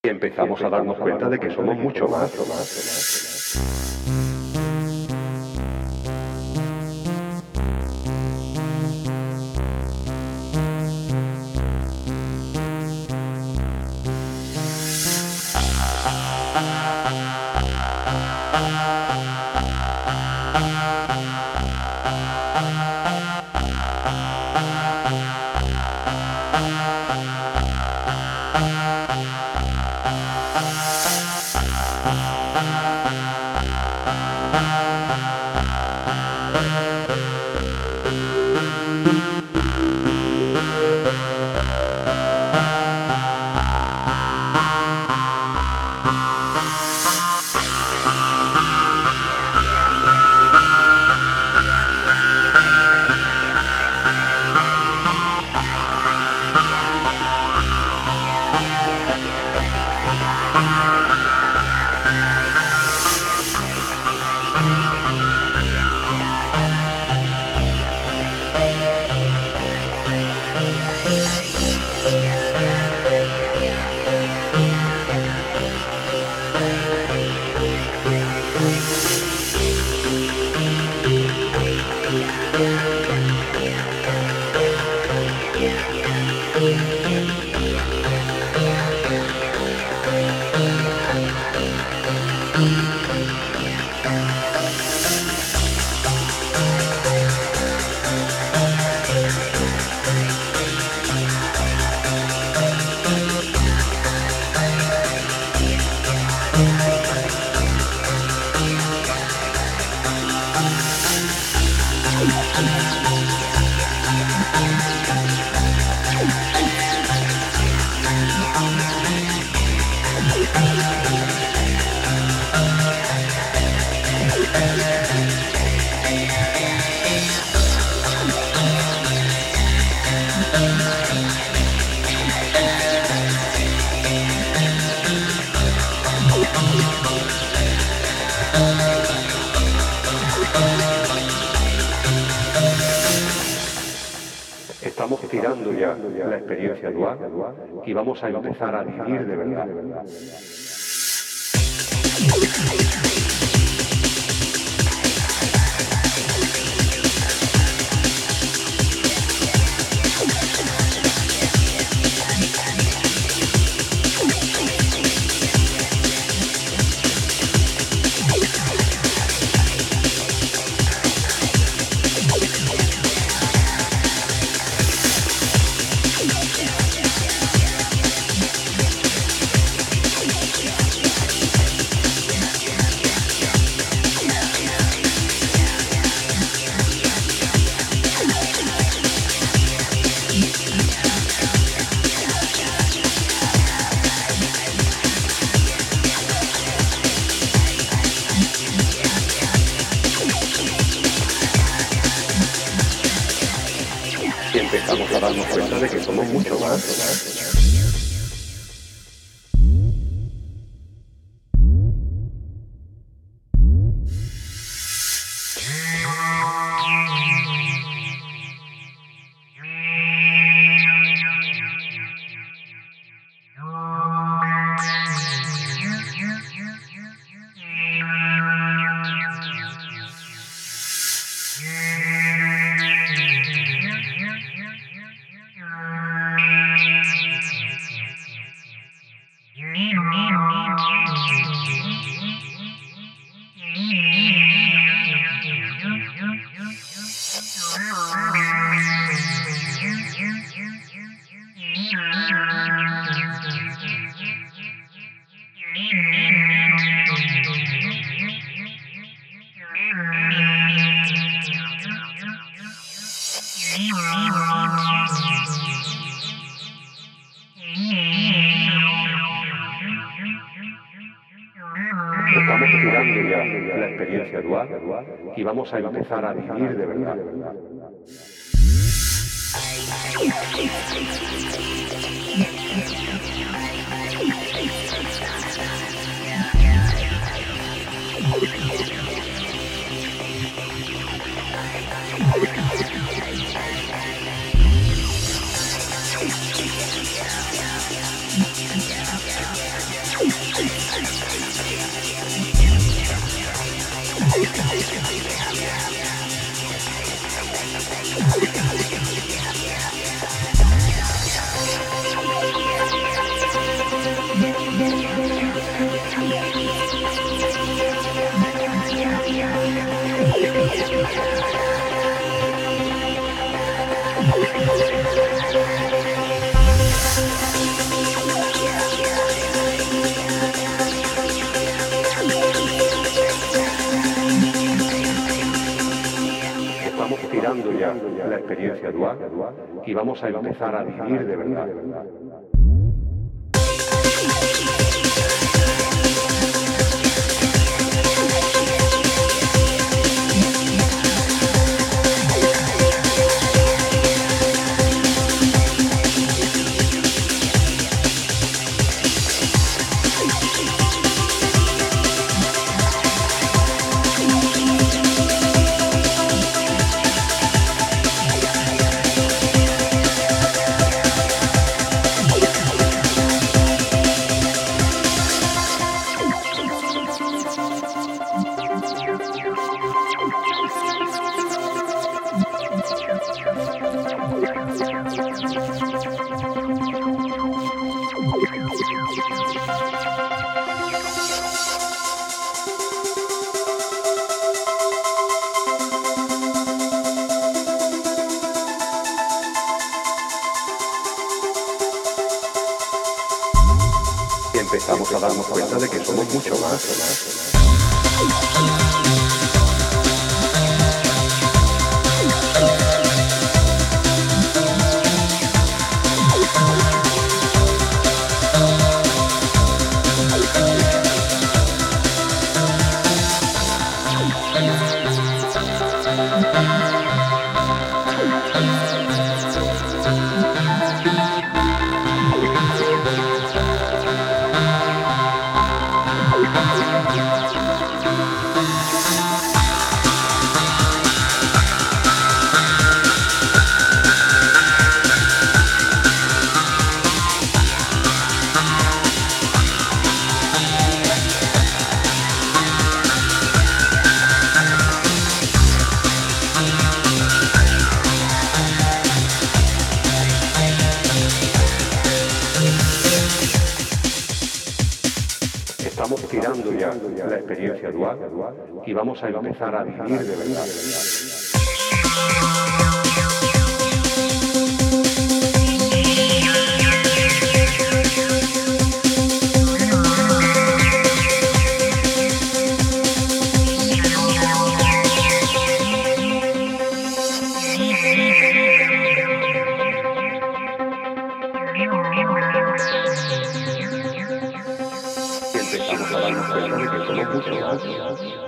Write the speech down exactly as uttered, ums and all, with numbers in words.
Y empezamos a darnos cuenta de que somos mucho más. Estamos tirando ya la experiencia dual y vamos a empezar a vivir de verdad. Empezamos a darnos cuenta de que somos mucho más. Estamos tirando ya la experiencia dual y vamos a empezar a vivir de verdad. ya la experiencia dual y vamos a empezar a vivir de verdad. Y empezamos a darnos cuenta de que somos mucho más. Estamos tirando ya la experiencia dual y vamos a empezar a vivir de verdad. Empezamos a darnos cuenta de que somos mucho más.